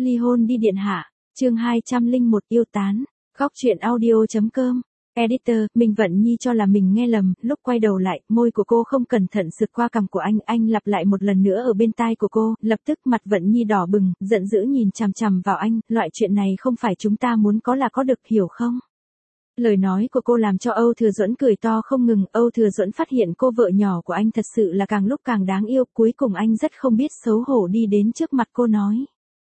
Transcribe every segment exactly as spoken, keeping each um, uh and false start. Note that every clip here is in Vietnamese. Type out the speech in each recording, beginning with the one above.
Ly hôn đi điện hạ, chương hai trăm lẻ một yêu tán, góc truyện audio.com. Editor, Minh Vận Nhi cho là mình nghe lầm, lúc quay đầu lại, môi của cô không cẩn thận sượt qua cằm của anh, anh lặp lại một lần nữa ở bên tai của cô, lập tức mặt Vận Nhi đỏ bừng, giận dữ nhìn chằm chằm vào anh, loại chuyện này không phải chúng ta muốn có là có được, hiểu không? Lời nói của cô làm cho Âu Thừa Duẫn cười to không ngừng, Âu Thừa Duẫn phát hiện cô vợ nhỏ của anh thật sự là càng lúc càng đáng yêu, cuối cùng anh rất không biết xấu hổ đi đến trước mặt cô nói.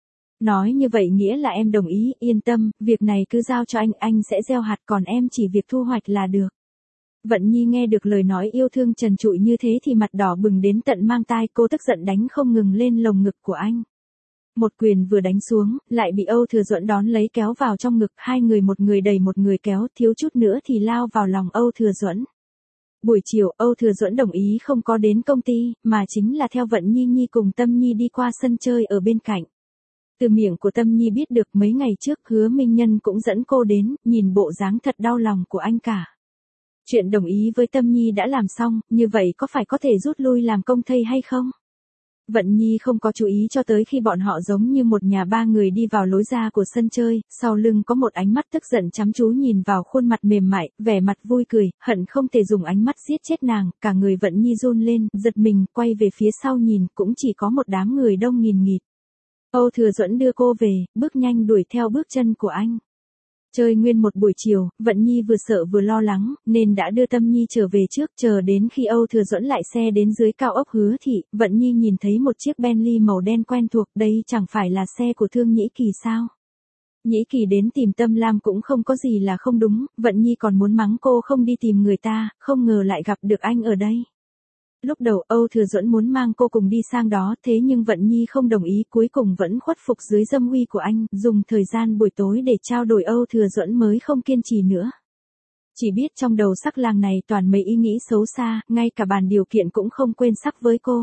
Nói như vậy nghĩa là em đồng ý, yên tâm, việc này cứ giao cho anh, anh sẽ gieo hạt còn em chỉ việc thu hoạch là được. Vận Nhi nghe được lời nói yêu thương trần trụi như thế thì mặt đỏ bừng đến tận mang tai, cô tức giận đánh không ngừng lên lồng ngực của anh. Một quyền vừa đánh xuống, lại bị Âu Thừa Duẫn đón lấy kéo vào trong ngực, hai người một người đẩy một người kéo, thiếu chút nữa thì lao vào lòng Âu Thừa Duẫn. Buổi chiều, Âu Thừa Duẫn đồng ý không có đến công ty, mà chính là theo Vận Nhi Nhi cùng Tâm Nhi đi qua sân chơi ở bên cạnh. Từ miệng của Tâm Nhi biết được mấy ngày trước Hứa Minh Nhân cũng dẫn cô đến, nhìn bộ dáng thật đau lòng của anh cả. Chuyện đồng ý với Tâm Nhi đã làm xong, như vậy có phải có thể rút lui làm công thây hay không? Vận Nhi không có chú ý cho tới khi bọn họ giống như một nhà ba người đi vào lối ra của sân chơi, sau lưng có một ánh mắt tức giận chăm chú nhìn vào khuôn mặt mềm mại, vẻ mặt vui cười, hận không thể dùng ánh mắt giết chết nàng, cả người Vận Nhi run lên, giật mình, quay về phía sau nhìn, cũng chỉ có một đám người đông nghìn nghịt. Âu Thừa Duẫn đưa cô về, bước nhanh đuổi theo bước chân của anh. Chơi nguyên một buổi chiều, Vận Nhi vừa sợ vừa lo lắng, nên đã đưa Tâm Nhi trở về trước, chờ đến khi Âu Thừa Duẫn lại xe đến dưới cao ốc Hứa Thị, Vận Nhi nhìn thấy một chiếc Bentley màu đen quen thuộc, đây chẳng phải là xe của Thương Nhĩ Kỳ sao? Nhĩ Kỳ đến tìm Tâm Lam cũng không có gì là không đúng, Vận Nhi còn muốn mắng cô không đi tìm người ta, không ngờ lại gặp được anh ở đây. Lúc đầu Âu Thừa Duẫn muốn mang cô cùng đi sang đó, thế nhưng Vận Nhi không đồng ý, cuối cùng vẫn khuất phục dưới dâm uy của anh, dùng thời gian buổi tối để trao đổi Âu Thừa Duẫn mới không kiên trì nữa. Chỉ biết trong đầu sắc lang này toàn mấy ý nghĩ xấu xa, ngay cả bàn điều kiện cũng không quên sắc với cô.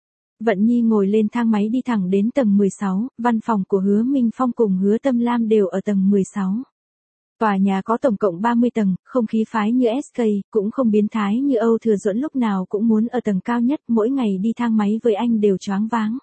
Vận Nhi ngồi lên thang máy đi thẳng đến tầng mười sáu, văn phòng của Hứa Minh Phong cùng Hứa Tâm Lam đều ở tầng mười sáu. Tòa nhà có tổng cộng ba mươi tầng, không khí phái như ét ca, cũng không biến thái như Âu Thừa Duẫn lúc nào cũng muốn ở tầng cao nhất, mỗi ngày đi thang máy với anh đều choáng váng.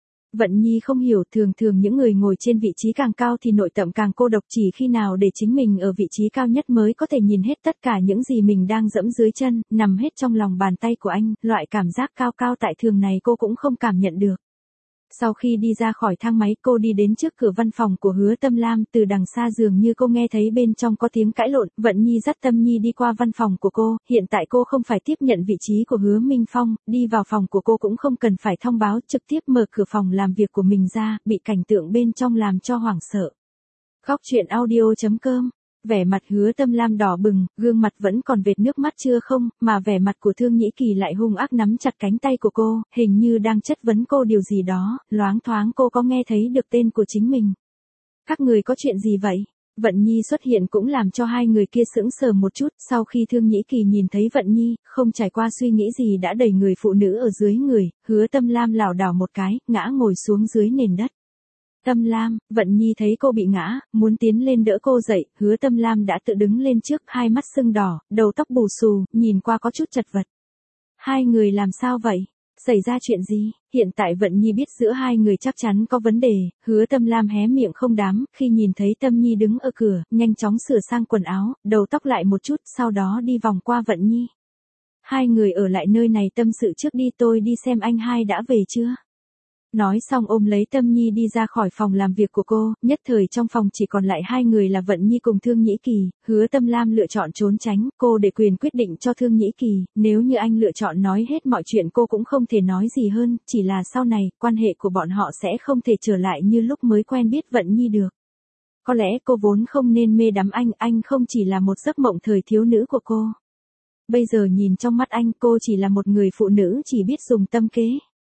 Vận Nhi không hiểu, thường thường những người ngồi trên vị trí càng cao thì nội tâm càng cô độc, chỉ khi nào để chính mình ở vị trí cao nhất mới có thể nhìn hết tất cả những gì mình đang dẫm dưới chân, nằm hết trong lòng bàn tay của anh, loại cảm giác cao cao tại thường này cô cũng không cảm nhận được. Sau khi đi ra khỏi thang máy, cô đi đến trước cửa văn phòng của Hứa Tâm Lam, từ đằng xa dường như cô nghe thấy bên trong có tiếng cãi lộn, Vận Nhi dắt Tâm Nhi đi qua văn phòng của cô, hiện tại cô không phải tiếp nhận vị trí của Hứa Minh Phong, đi vào phòng của cô cũng không cần phải thông báo, trực tiếp mở cửa phòng làm việc của mình ra, bị cảnh tượng bên trong làm cho hoảng sợ. Góc truyện audio.com. Vẻ mặt Hứa Tâm Lam đỏ bừng, gương mặt vẫn còn vệt nước mắt chưa không, mà vẻ mặt của Thương Nhĩ Kỳ lại hung ác nắm chặt cánh tay của cô, hình như đang chất vấn cô điều gì đó, loáng thoáng cô có nghe thấy được tên của chính mình. Các người có chuyện gì vậy? Vận Nhi xuất hiện cũng làm cho hai người kia sững sờ một chút, sau khi Thương Nhĩ Kỳ nhìn thấy Vận Nhi, không trải qua suy nghĩ gì đã đẩy người phụ nữ ở dưới người, Hứa Tâm Lam lảo đảo một cái, ngã ngồi xuống dưới nền đất. Tâm Lam, Vận Nhi thấy cô bị ngã, muốn tiến lên đỡ cô dậy, Hứa Tâm Lam đã tự đứng lên trước, hai mắt sưng đỏ, đầu tóc bù xù, nhìn qua có chút chật vật. Hai người làm sao vậy? Xảy ra chuyện gì? Hiện tại Vận Nhi biết giữa hai người chắc chắn có vấn đề, Hứa Tâm Lam hé miệng không đám, khi nhìn thấy Tâm Nhi đứng ở cửa, nhanh chóng sửa sang quần áo, đầu tóc lại một chút, sau đó đi vòng qua Vận Nhi. Hai người ở lại nơi này tâm sự trước đi, tôi đi xem anh hai đã về chưa? Nói xong ôm lấy Tâm Nhi đi ra khỏi phòng làm việc của cô, nhất thời trong phòng chỉ còn lại hai người là Vận Nhi cùng Thương Nhĩ Kỳ, Hứa Tâm Lam lựa chọn trốn tránh, cô để quyền quyết định cho Thương Nhĩ Kỳ, nếu như anh lựa chọn nói hết mọi chuyện cô cũng không thể nói gì hơn, chỉ là sau này, quan hệ của bọn họ sẽ không thể trở lại như lúc mới quen biết Vận Nhi được. Có lẽ cô vốn không nên mê đắm anh, anh không chỉ là một giấc mộng thời thiếu nữ của cô. Bây giờ nhìn trong mắt anh, cô chỉ là một người phụ nữ chỉ biết dùng tâm kế.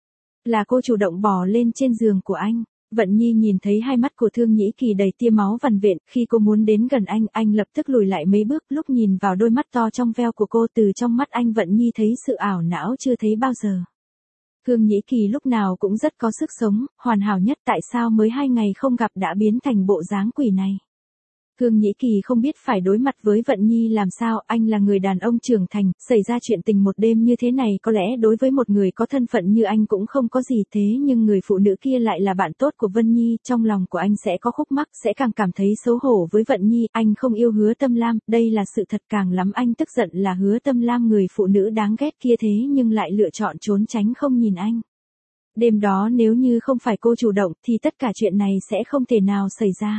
Là cô chủ động bò lên trên giường của anh. Vận Nhi nhìn thấy hai mắt của Thương Nhĩ Kỳ đầy tia máu vằn vện, khi cô muốn đến gần anh, anh lập tức lùi lại mấy bước, lúc nhìn vào đôi mắt to trong veo của cô, từ trong mắt anh Vận Nhi thấy sự ảo não chưa thấy bao giờ. Thương Nhĩ Kỳ lúc nào cũng rất có sức sống, hoàn hảo nhất, tại sao mới hai ngày không gặp đã biến thành bộ dáng quỷ này? Thương Nhĩ Kỳ không biết phải đối mặt với Vận Nhi làm sao, anh là người đàn ông trưởng thành, xảy ra chuyện tình một đêm như thế này có lẽ đối với một người có thân phận như anh cũng không có gì, thế nhưng người phụ nữ kia lại là bạn tốt của Vân Nhi, trong lòng của anh sẽ có khúc mắc, sẽ càng cảm thấy xấu hổ với Vận Nhi, anh không yêu Hứa Tâm Lam, đây là sự thật, càng lắm anh tức giận là Hứa Tâm Lam người phụ nữ đáng ghét kia thế nhưng lại lựa chọn trốn tránh không nhìn anh. Đêm đó nếu như không phải cô chủ động thì tất cả chuyện này sẽ không thể nào xảy ra.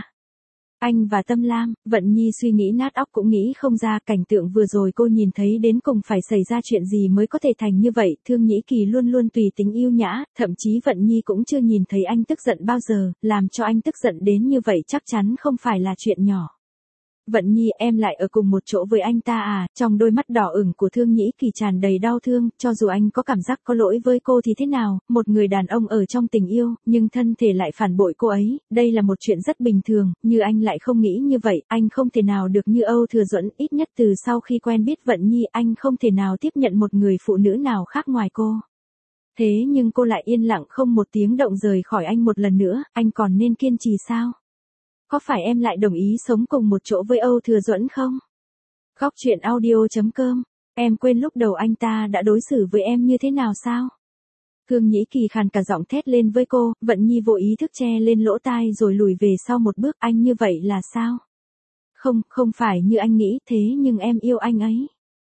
Anh và Tâm Lam, Vận Nhi suy nghĩ nát óc cũng nghĩ không ra, cảnh tượng vừa rồi cô nhìn thấy đến cùng phải xảy ra chuyện gì mới có thể thành như vậy, Thương Nhĩ Kỳ luôn luôn tùy tính yêu nhã, thậm chí Vận Nhi cũng chưa nhìn thấy anh tức giận bao giờ, làm cho anh tức giận đến như vậy chắc chắn không phải là chuyện nhỏ. Vận Nhi, em lại ở cùng một chỗ với anh ta à, trong đôi mắt đỏ ửng của Thương Nhĩ Kỳ tràn đầy đau thương, cho dù anh có cảm giác có lỗi với cô thì thế nào, một người đàn ông ở trong tình yêu, nhưng thân thể lại phản bội cô ấy, đây là một chuyện rất bình thường, như anh lại không nghĩ như vậy, anh không thể nào được như Âu Thừa Duẫn, ít nhất từ sau khi quen biết Vận Nhi anh không thể nào tiếp nhận một người phụ nữ nào khác ngoài cô. Thế nhưng cô lại yên lặng không một tiếng động rời khỏi anh một lần nữa, anh còn nên kiên trì sao? Có phải em lại đồng ý sống cùng một chỗ với Âu Thừa Duẫn không? Góc truyện audio chấm com, em quên lúc đầu anh ta đã đối xử với em như thế nào sao? Thương Nhĩ Kỳ khàn cả giọng thét lên với cô, Vận Nhi vô ý thức che lên lỗ tai rồi lùi về sau một bước, anh như vậy là sao? Không, không phải như anh nghĩ, thế nhưng em yêu anh ấy.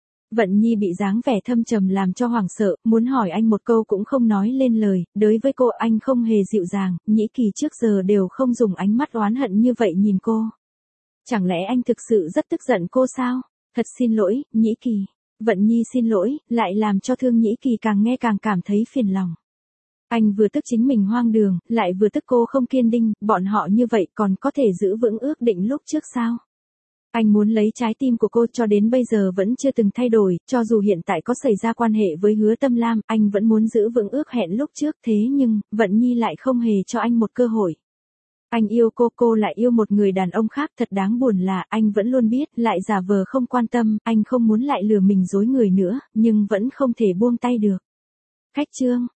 Vận Nhi bị dáng vẻ thâm trầm làm cho hoảng sợ, muốn hỏi anh một câu cũng không nói lên lời, đối với cô anh không hề dịu dàng, Nhĩ Kỳ trước giờ đều không dùng ánh mắt oán hận như vậy nhìn cô. Chẳng lẽ anh thực sự rất tức giận cô sao? Thật xin lỗi, Nhĩ Kỳ. Vận Nhi xin lỗi, lại làm cho Thương Nhĩ Kỳ càng nghe càng cảm thấy phiền lòng. Anh vừa tức chính mình hoang đường, lại vừa tức cô không kiên định, bọn họ như vậy còn có thể giữ vững ước định lúc trước sao? Anh muốn lấy trái tim của cô cho đến bây giờ vẫn chưa từng thay đổi, cho dù hiện tại có xảy ra quan hệ với Hứa Tâm Lam, anh vẫn muốn giữ vững ước hẹn lúc trước, thế nhưng, Vận Nhi lại không hề cho anh một cơ hội. Anh yêu cô, cô lại yêu một người đàn ông khác, thật đáng buồn là anh vẫn luôn biết, lại giả vờ không quan tâm, anh không muốn lại lừa mình dối người nữa, nhưng vẫn không thể buông tay được. Khách trương